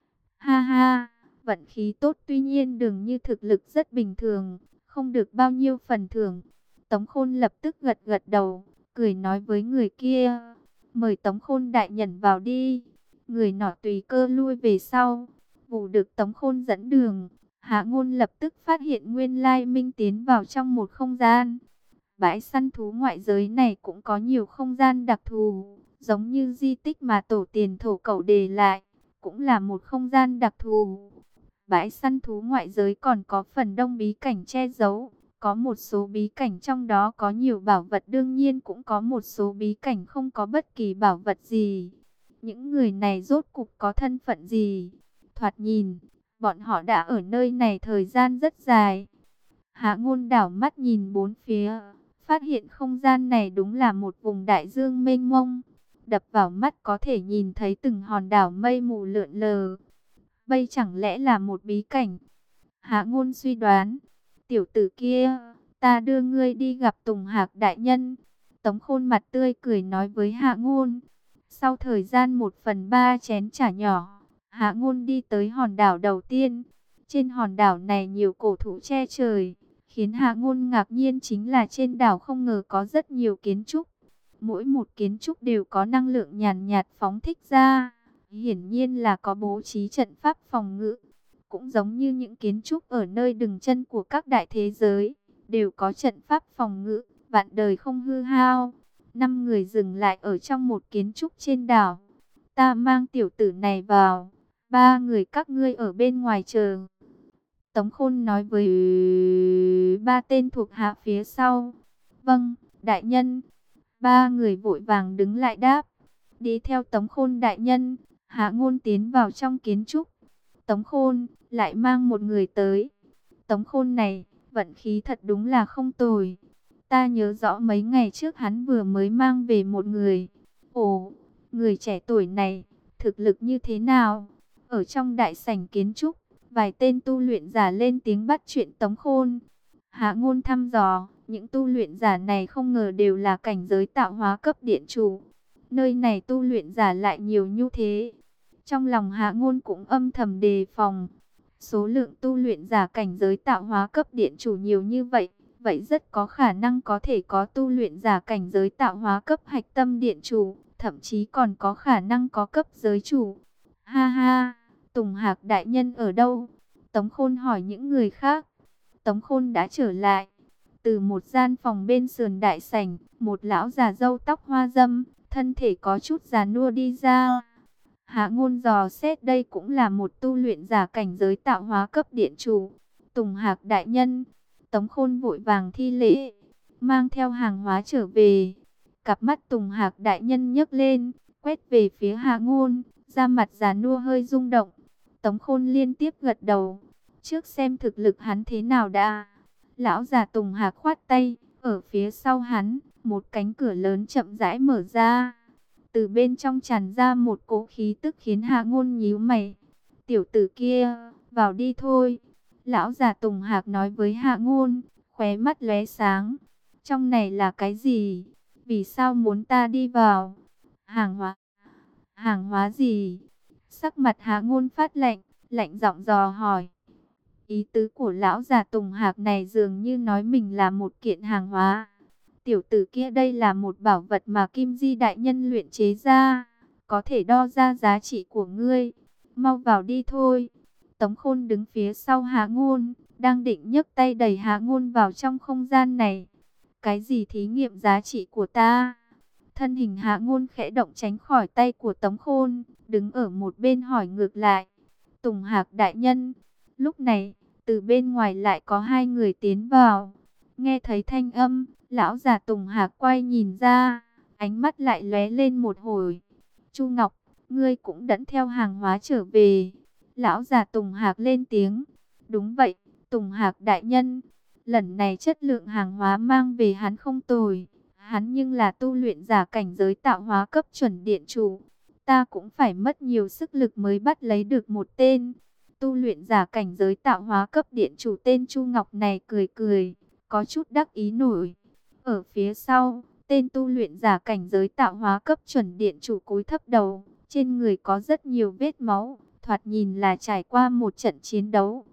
Ha ha, vận khí tốt, tuy nhiên dường như thực lực rất bình thường, không được bao nhiêu phần thưởng. Tống Khôn lập tức gật gật đầu, cười nói với người kia, mời Tống Khôn đại nhân vào đi. Người nọ tùy cơ lui về sau, vụ được Tống Khôn dẫn đường. Hạ Ngôn lập tức phát hiện nguyên lai Minh tiến vào trong một không gian. Bãi săn thú ngoại giới này cũng có nhiều không gian đặc thù, giống như di tích mà tổ tiền thổ cẩu để lại, cũng là một không gian đặc thù. Bãi săn thú ngoại giới còn có phần đông bí cảnh che giấu, có một số bí cảnh trong đó có nhiều bảo vật, đương nhiên cũng có một số bí cảnh không có bất kỳ bảo vật gì. Những người này rốt cục có thân phận gì? Thoạt nhìn, bọn họ đã ở nơi này thời gian rất dài. Hạ Ngôn đảo mắt nhìn bốn phía, phát hiện không gian này đúng là một vùng đại dương mênh mông. Đập vào mắt có thể nhìn thấy từng hòn đảo mây mù lượn lờ. Đây chẳng lẽ là một bí cảnh? Hạ Ngôn suy đoán. Tiểu tử kia, ta đưa ngươi đi gặp Tùng Hạc đại nhân. Tống Khôn mặt tươi cười nói với Hạ Ngôn. Sau thời gian 1/3 chén trà nhỏ, Hạ Ngôn đi tới hòn đảo đầu tiên. Trên hòn đảo này nhiều cổ thụ che trời. Khiến Hạ Ngôn ngạc nhiên chính là trên đảo không ngờ có rất nhiều kiến trúc. Mỗi một kiến trúc đều có năng lượng nhàn nhạt phóng thích ra. Hiển nhiên là có bố trí trận pháp phòng ngự. Cũng giống như những kiến trúc ở nơi đừng chân của các đại thế giới, đều có trận pháp phòng ngự, vạn đời không hư hao. 5 người dừng lại ở trong một kiến trúc trên đảo. Ta mang tiểu tử này vào, 3 người các ngươi ở bên ngoài chờ. Tống Khôn nói với 3 tên thuộc hạ phía sau. Vâng, đại nhân. 3 người vội vàng đứng lại đáp. Đi theo Tống Khôn đại nhân. Hạ Ngôn tiến vào trong kiến trúc. Tống Khôn lại mang một người tới. Tống Khôn này, vận khí thật đúng là không tồi. Ta nhớ rõ mấy ngày trước hắn vừa mới mang về một người. Ồ, người trẻ tuổi này, thực lực như thế nào? Ở trong đại sảnh kiến trúc, vài tên tu luyện giả lên tiếng bắt chuyện Tống Khôn. Hạ Ngôn thăm dò, những tu luyện giả này không ngờ đều là cảnh giới tạo hóa cấp điện chủ. Nơi này tu luyện giả lại nhiều như thế. Trong lòng Hạ Ngôn cũng âm thầm đề phòng. Số lượng tu luyện giả cảnh giới tạo hóa cấp điện chủ nhiều như vậy, vậy rất có khả năng có thể có tu luyện giả cảnh giới tạo hóa cấp hạch tâm điện chủ, thậm chí còn có khả năng có cấp giới chủ. Ha ha, Tùng Hạc đại nhân ở đâu? Tống Khôn hỏi những người khác. Tống Khôn đã trở lại. Từ một gian phòng bên sườn đại sảnh, một lão già râu tóc hoa râm, thân thể có chút già nua đi ra. Hạ Ngôn dò xét đây cũng là một tu luyện giả cảnh giới tạo hóa cấp điện chủ. Tùng Hạc đại nhân, Tống Khôn vội vàng thi lễ, mang theo hàng hóa trở về. Cặp mắt Tùng Hạc đại nhân nhấc lên, quét về phía Hạ Ngôn, da mặt già nua hơi rung động. Tống Khôn liên tiếp gật đầu, trước xem thực lực hắn thế nào đã. Lão già Tùng Hạc khoát tay, ở phía sau hắn, một cánh cửa lớn chậm rãi mở ra. Từ bên trong tràn ra một cỗ khí tức khiến Hạ Ngôn nhíu mày. Tiểu tử kia, vào đi thôi. Lão già Tùng Hạc nói với Hạ Ngôn, khóe mắt lóe sáng. Trong này là cái gì? Vì sao muốn ta đi vào? Hàng hóa? Hàng hóa gì? Sắc mặt Hạ Ngôn phát lạnh, lạnh giọng dò hỏi. Ý tứ của lão già Tùng Hạc này dường như nói mình là một kiện hàng hóa. Tiểu tử kia đây là một bảo vật mà Kim Di đại nhân luyện chế ra, có thể đo ra giá trị của ngươi. Mau vào đi thôi. Tống Khôn đứng phía sau Hạ Ngôn, đang định nhấc tay đẩy Hạ Ngôn vào trong không gian này. Cái gì thí nghiệm giá trị của ta? Thân hình Hạ Ngôn khẽ động tránh khỏi tay của Tống Khôn, đứng ở một bên hỏi ngược lại. Tùng Hạc đại nhân. Lúc này, từ bên ngoài lại có hai người tiến vào. Nghe thấy thanh âm, lão già Tùng Hạc quay nhìn ra, ánh mắt lại lóe lên một hồi. Chu Ngọc, ngươi cũng dẫn theo hàng hóa trở về. Lão già Tùng Hạc lên tiếng. Đúng vậy, Tùng Hạc đại nhân. Lần này chất lượng hàng hóa mang về hắn không tồi. Hắn nhưng là tu luyện giả cảnh giới tạo hóa cấp chuẩn điện chủ. Ta cũng phải mất nhiều sức lực mới bắt lấy được một tên. Tu luyện giả cảnh giới tạo hóa cấp điện chủ tên Chu Ngọc này cười cười, có chút đắc ý nổi. Ở phía sau, tên tu luyện giả cảnh giới tạo hóa cấp chuẩn điện chủ cúi thấp đầu, trên người có rất nhiều vết máu, thoạt nhìn là trải qua một trận chiến đấu.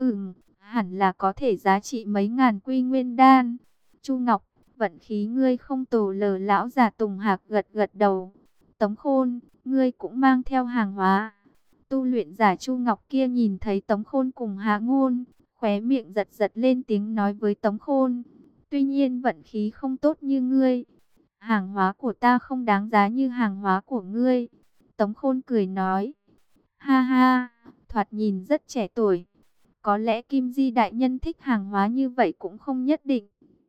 Hẳn là có thể giá trị mấy ngàn quy nguyên đan. Chu Ngọc, vận khí ngươi không tồi lờ. Lão già Tùng Hạc gật gật đầu. Tống Khôn, ngươi cũng mang theo hàng hóa. Tu luyện giả Chu Ngọc kia nhìn thấy Tống Khôn cùng Hạ Ngôn, khóe miệng giật giật lên tiếng nói với Tống Khôn. Tuy nhiên vận khí không tốt như ngươi. Hàng hóa của ta không đáng giá như hàng hóa của ngươi. Tống Khôn cười nói. Ha ha, thoạt nhìn rất trẻ tuổi. Có lẽ Kim Di đại nhân thích hàng hóa như vậy cũng không nhất định.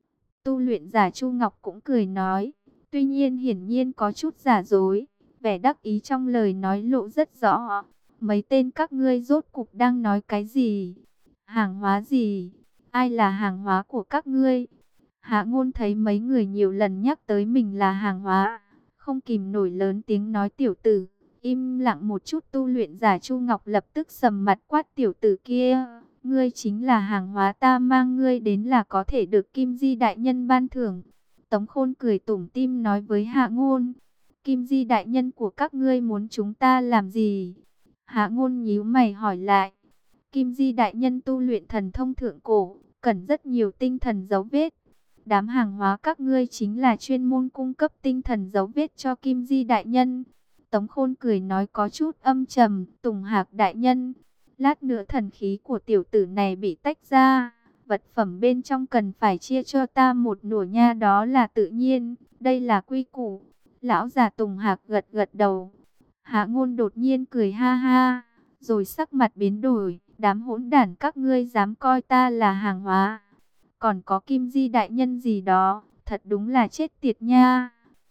Tu luyện giả Chu Ngọc cũng cười nói. Tuy nhiên hiển nhiên có chút giả dối. Vẻ đắc ý trong lời nói lộ rất rõ. Mấy tên các ngươi rốt cục đang nói cái gì? Hàng hóa gì? Ai là hàng hóa của các ngươi? Hạ Ngôn thấy mấy người nhiều lần nhắc tới mình là hàng hóa, không kìm nổi lớn tiếng nói tiểu tử. Im lặng một chút. Tu luyện giả Chu Ngọc lập tức sầm mặt quát tiểu tử kia. Ngươi chính là hàng hóa, ta mang ngươi đến là có thể được Kim Di đại nhân ban thưởng. Tống Khôn cười tủm tỉm nói với Hạ Ngôn. Kim Di đại nhân của các ngươi muốn chúng ta làm gì? Hạ Ngôn nhíu mày hỏi lại. Kim Di đại nhân tu luyện thần thông thượng cổ, cần rất nhiều tinh thần dấu vết. Đám hàng hóa các ngươi chính là chuyên môn cung cấp tinh thần dấu vết cho Kim Di đại nhân. Tống Khôn cười nói có chút âm trầm. Tùng Hạc đại nhân, lát nữa thần khí của tiểu tử này bị tách ra, vật phẩm bên trong cần phải chia cho ta một nửa nha, đó là tự nhiên, đây là quy củ. Lão già Tùng Hạc gật gật đầu. Hạ Ngôn đột nhiên cười ha ha, rồi sắc mặt biến đổi. Đám hỗn đản các ngươi dám coi ta là hàng hóa, còn có Kim Di đại nhân gì đó, thật đúng là chết tiệt nha.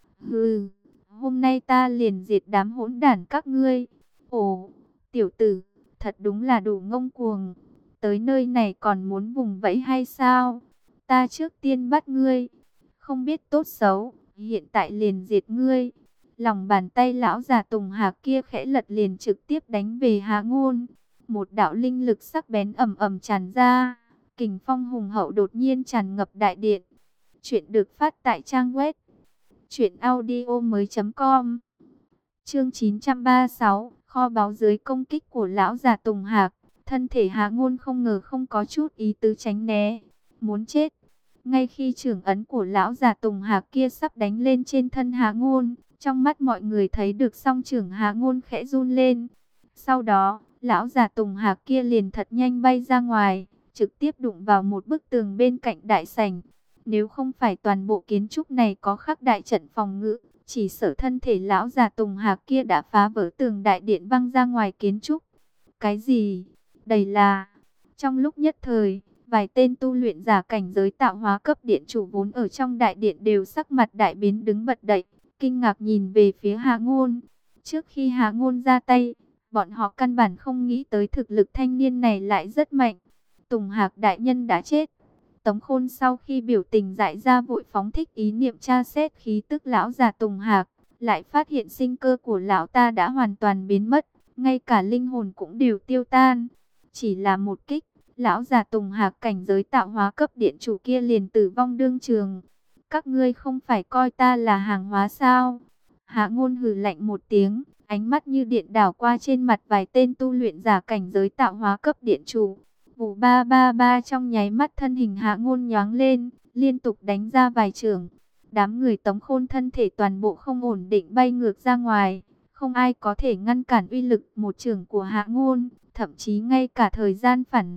Hừ, hôm nay ta liền diệt đám hỗn đản các ngươi. Ồ, tiểu tử, thật đúng là đủ ngông cuồng. Tới nơi này còn muốn vùng vẫy hay sao? Ta trước tiên bắt ngươi, không biết tốt xấu, hiện tại liền diệt ngươi. Lòng bàn tay lão già Tùng Hạc kia khẽ lật liền trực tiếp đánh về Hạ Ngôn. Một đạo linh lực sắc bén ầm ầm tràn ra, Kình phong hùng hậu đột nhiên tràn ngập đại điện. Chuyện được phát tại trang web truyệnaudiomoi.com. Chương 936, kho báu dưới công kích của lão già Tùng Hạc. Thân thể Hạ Ngôn không ngờ không có chút ý tứ tránh né, muốn chết. Ngay khi chưởng ấn của lão già Tùng Hạc kia sắp đánh lên trên thân Hạ Ngôn, trong mắt mọi người thấy được song chưởng Hạ Ngôn khẽ run lên. Sau đó, lão già Tùng Hạc kia liền thật nhanh bay ra ngoài, trực tiếp đụng vào một bức tường bên cạnh đại sảnh. Nếu không phải toàn bộ kiến trúc này có khắc đại trận phòng ngự, chỉ sợ thân thể lão già Tùng Hạc kia đã phá vỡ tường đại điện văng ra ngoài kiến trúc. Cái gì? Đây là... Trong lúc nhất thời, vài tên tu luyện giả cảnh giới tạo hóa cấp điện chủ vốn ở trong đại điện đều sắc mặt đại biến đứng bật dậy, kinh ngạc nhìn về phía Hạ Ngôn. Trước khi Hạ Ngôn ra tay, bọn họ căn bản không nghĩ tới thực lực thanh niên này lại rất mạnh. Tùng Hạc đại nhân đã chết. Tống Khôn sau khi biểu tình dại ra vội phóng thích ý niệm tra xét khí tức lão già Tùng Hạc, lại phát hiện sinh cơ của lão ta đã hoàn toàn biến mất, ngay cả linh hồn cũng đều tiêu tan. Chỉ là một kích, lão già Tùng Hạc cảnh giới tạo hóa cấp điện chủ kia liền tử vong đương trường. Các ngươi không phải coi ta là hàng hóa sao? Hạ Ngôn hừ lạnh một tiếng, ánh mắt như điện đảo qua trên mặt vài tên tu luyện giả cảnh giới tạo hóa cấp điện chủ. Vụ 333 trong nháy mắt thân hình Hạ Ngôn nhoáng lên, liên tục đánh ra vài chưởng. Đám người Tống Khôn thân thể toàn bộ không ổn định bay ngược ra ngoài, không ai có thể ngăn cản uy lực một chưởng của Hạ Ngôn, thậm chí ngay cả thời gian phản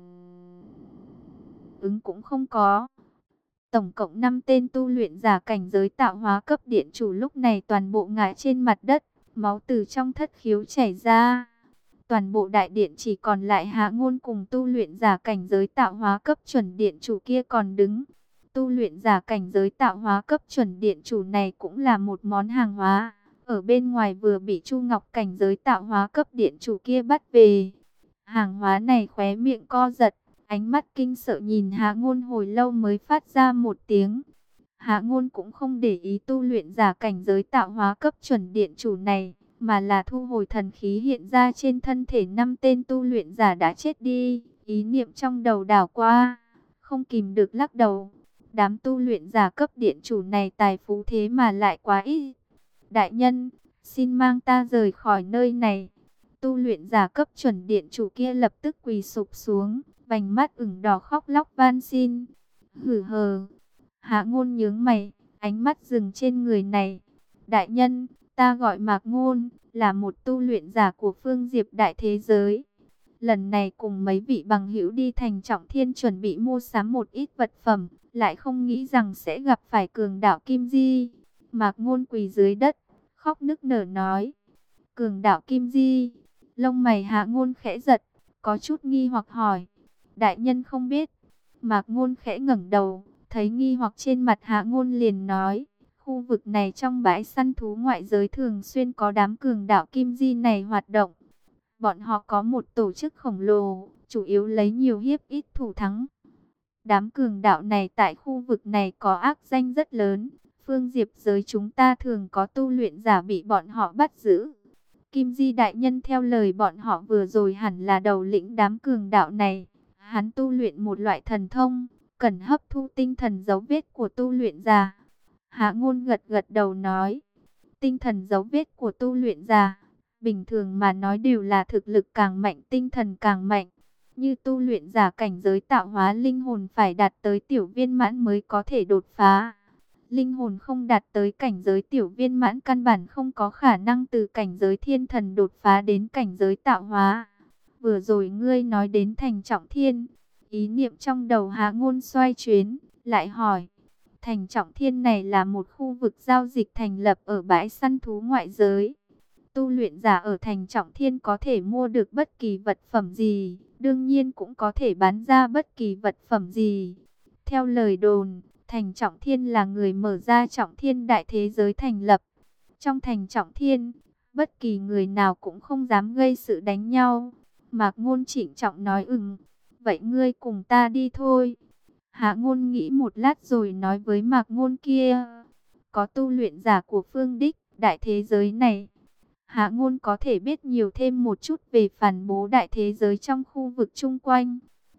ứng cũng không có. Tổng cộng 5 tên tu luyện giả cảnh giới tạo hóa cấp điện chủ lúc này toàn bộ ngã trên mặt đất, máu từ trong thất khiếu chảy ra. Toàn bộ đại điện chỉ còn lại Hạ Ngôn cùng tu luyện giả cảnh giới tạo hóa cấp chuẩn điện chủ kia còn đứng. Tu luyện giả cảnh giới tạo hóa cấp chuẩn điện chủ này cũng là một món hàng hóa, ở bên ngoài vừa bị Chu Ngọc cảnh giới tạo hóa cấp điện chủ kia bắt về. Hàng hóa này khóe miệng co giật, ánh mắt kinh sợ nhìn Hạ Ngôn hồi lâu mới phát ra một tiếng. Hạ Ngôn cũng không để ý tu luyện giả cảnh giới tạo hóa cấp chuẩn điện chủ này, mà là thu hồi thần khí hiện ra trên thân thể 5 tên tu luyện giả đã chết đi. Ý niệm trong đầu đảo qua, không kìm được lắc đầu. Đám tu luyện giả cấp điện chủ này tài phú thế mà lại quá ít. Đại nhân, xin mang ta rời khỏi nơi này. Tu luyện giả cấp chuẩn điện chủ kia lập tức quỳ sụp xuống, vành mắt ửng đỏ khóc lóc van xin. Hử hờ. Hạ Ngôn nhướng mày, ánh mắt dừng trên người này. Đại nhân, ta gọi Mạc Ngôn, là một tu luyện giả của Phương Diệp Đại Thế Giới. Lần này cùng mấy vị bằng hữu đi thành Trọng Thiên chuẩn bị mua sắm một ít vật phẩm, lại không nghĩ rằng sẽ gặp phải cường đạo Kim Di. Mạc Ngôn quỳ dưới đất, khóc nức nở nói. Cường đạo Kim Di. Lông mày Hạ Ngôn khẽ giật, có chút nghi hoặc hỏi. Đại nhân không biết. Mạc Ngôn khẽ ngẩng đầu, thấy nghi hoặc trên mặt Hạ Ngôn liền nói. Khu vực này trong bãi săn thú ngoại giới thường xuyên có đám cường đạo Kim Di này hoạt động. Bọn họ có một tổ chức khổng lồ, chủ yếu lấy nhiều hiếp ít thủ thắng. Đám cường đạo này tại khu vực này có ác danh rất lớn. Phương Diệp giới chúng ta thường có tu luyện giả bị bọn họ bắt giữ. Kim Di đại nhân theo lời bọn họ vừa rồi hẳn là đầu lĩnh đám cường đạo này. Hắn tu luyện một loại thần thông, cần hấp thu tinh thần dấu vết của tu luyện giả. Hạ Ngôn gật gật đầu nói, tinh thần dấu vết của tu luyện giả, bình thường mà nói đều là thực lực càng mạnh tinh thần càng mạnh. Như tu luyện giả cảnh giới tạo hóa linh hồn phải đạt tới tiểu viên mãn mới có thể đột phá. Linh hồn không đạt tới cảnh giới tiểu viên mãn căn bản không có khả năng từ cảnh giới thiên thần đột phá đến cảnh giới tạo hóa. Vừa rồi ngươi nói đến thành Trọng Thiên, ý niệm trong đầu Hạ Ngôn xoay chuyển, lại hỏi. Thành Trọng Thiên này là một khu vực giao dịch thành lập ở bãi săn thú ngoại giới. Tu luyện giả ở Thành Trọng Thiên có thể mua được bất kỳ vật phẩm gì, đương nhiên cũng có thể bán ra bất kỳ vật phẩm gì. Theo lời đồn, Thành Trọng Thiên là người mở ra Trọng Thiên Đại Thế Giới thành lập. Trong Thành Trọng Thiên, bất kỳ người nào cũng không dám gây sự đánh nhau. Mạc Ngôn trịnh trọng nói vậy ngươi cùng ta đi thôi. Hạ Ngôn nghĩ một lát rồi nói với Mạc Ngôn kia, có tu luyện giả của Phương Đích, đại thế giới này. Hạ Ngôn có thể biết nhiều thêm một chút về phản bố đại thế giới trong khu vực chung quanh.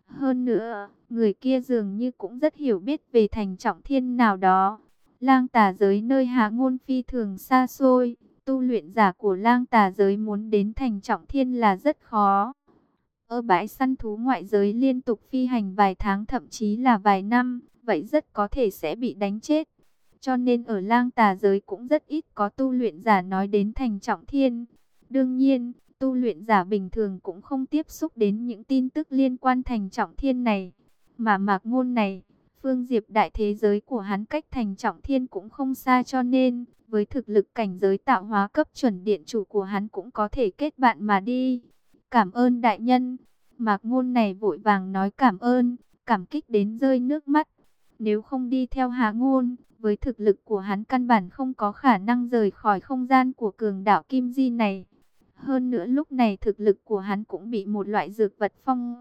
Hơn nữa, người kia dường như cũng rất hiểu biết về thành Trọng Thiên nào đó. Lang Tà giới nơi Hạ Ngôn phi thường xa xôi, tu luyện giả của Lang Tà giới muốn đến thành Trọng Thiên là rất khó. Ở bãi săn thú ngoại giới liên tục phi hành vài tháng thậm chí là vài năm, vậy rất có thể sẽ bị đánh chết. Cho nên ở Lang Tà giới cũng rất ít có tu luyện giả nói đến thành Trọng Thiên. Đương nhiên, tu luyện giả bình thường cũng không tiếp xúc đến những tin tức liên quan thành Trọng Thiên này. Mà Mạc Ngôn này, Phương Diệp đại thế giới của hắn cách thành Trọng Thiên cũng không xa, cho nên với thực lực cảnh giới tạo hóa cấp chuẩn điện chủ của hắn cũng có thể kết bạn mà đi. Cảm ơn đại nhân. Mạc Ngôn này vội vàng nói cảm ơn, cảm kích đến rơi nước mắt. Nếu không đi theo Hạ Ngôn, với thực lực của hắn căn bản không có khả năng rời khỏi không gian của cường đảo Kim Di này. Hơn nữa lúc này thực lực của hắn cũng bị một loại dược vật phong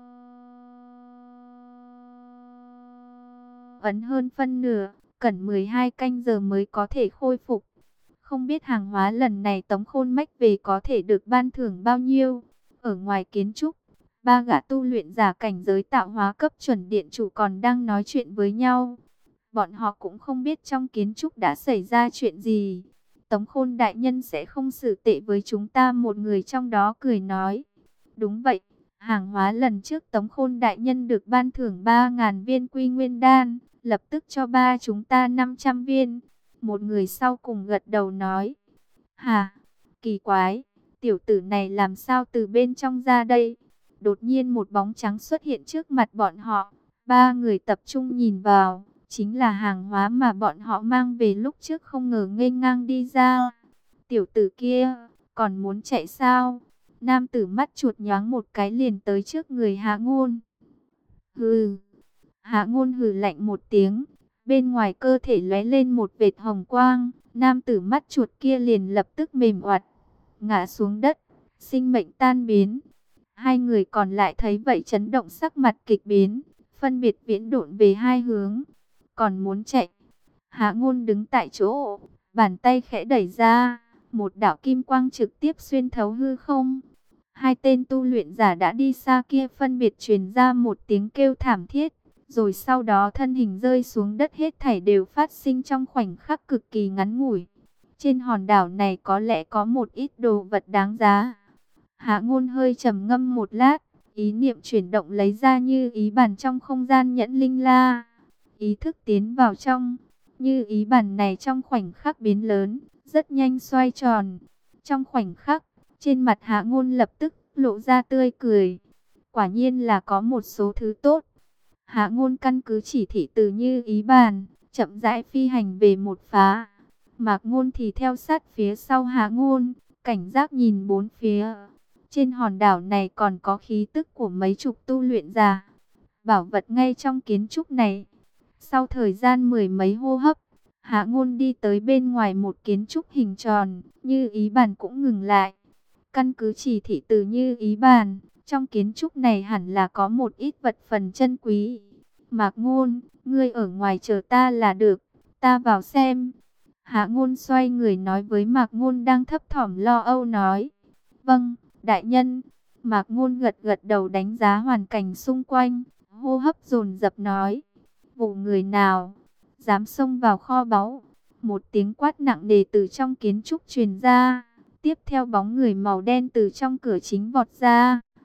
ấn hơn phân nửa, cần 12 canh giờ mới có thể khôi phục. Không biết hàng hóa lần này Tống Khôn Mách về có thể được ban thưởng bao nhiêu. Ở ngoài kiến trúc, ba gã tu luyện giả cảnh giới tạo hóa cấp chuẩn điện chủ còn đang nói chuyện với nhau. Bọn họ cũng không biết trong kiến trúc đã xảy ra chuyện gì. Tống Khôn đại nhân sẽ không xử tệ với chúng ta, một người trong đó cười nói. Đúng vậy, hàng hóa lần trước Tống Khôn đại nhân được ban thưởng 3.000 viên Quy Nguyên đan, lập tức cho ba chúng ta 500 viên. Một người sau cùng gật đầu nói. Hà, kỳ quái, tiểu tử này làm sao từ bên trong ra đây? Đột nhiên một bóng trắng xuất hiện trước mặt bọn họ. Ba người tập trung nhìn vào, chính là hàng hóa mà bọn họ mang về lúc trước không ngờ nghênh ngang đi ra. Tiểu tử kia, còn muốn chạy sao? Nam tử mắt chuột nhoáng một cái liền tới trước người Hạ Ngôn. Hừ. Hạ Ngôn hừ lạnh một tiếng, bên ngoài cơ thể lóe lên một vệt hồng quang, nam tử mắt chuột kia liền lập tức mềm oặt, ngã xuống đất, sinh mệnh tan biến. Hai người còn lại thấy vậy chấn động, sắc mặt kịch biến, phân biệt viễn độn về hai hướng. Còn muốn chạy? Hạ Ngôn đứng tại chỗ, bàn tay khẽ đẩy ra, một đạo kim quang trực tiếp xuyên thấu hư không. Hai tên tu luyện giả đã đi xa kia phân biệt truyền ra một tiếng kêu thảm thiết, rồi sau đó thân hình rơi xuống đất, hết thảy đều phát sinh trong khoảnh khắc cực kỳ ngắn ngủi. Trên hòn đảo này có lẽ có một ít đồ vật đáng giá. Hạ Ngôn hơi trầm ngâm một lát, ý niệm chuyển động lấy ra Như Ý Bản trong không gian nhẫn linh la. Ý thức tiến vào trong, Như Ý Bản này trong khoảnh khắc biến lớn, rất nhanh xoay tròn. Trong khoảnh khắc, trên mặt Hạ Ngôn lập tức lộ ra tươi cười. Quả nhiên là có một số thứ tốt. Hạ Ngôn căn cứ chỉ thị từ Như Ý Bản, chậm rãi phi hành về một phá. Mạc Ngôn thì theo sát phía sau Hạ Ngôn, cảnh giác nhìn bốn phía. Trên hòn đảo này còn có khí tức của mấy chục tu luyện giả, bảo vật ngay trong kiến trúc này. Sau thời gian mười mấy hô hấp, Hạ Ngôn đi tới bên ngoài một kiến trúc hình tròn, Như Ý Bản cũng ngừng lại. Căn cứ chỉ thị từ Như Ý Bản, trong kiến trúc này hẳn là có một ít vật phần chân quý. Mạc Ngôn, ngươi ở ngoài chờ ta là được, ta vào xem. Hạ Ngôn xoay người nói với Mạc Ngôn đang thấp thỏm lo âu nói. Vâng, đại nhân. Mạc Ngôn gật gật đầu đánh giá hoàn cảnh xung quanh, hô hấp dồn dập nói. Vụ người nào dám xông vào kho báu? Một tiếng quát nặng nề từ trong kiến trúc truyền ra. Tiếp theo bóng người màu đen từ trong cửa chính vọt ra.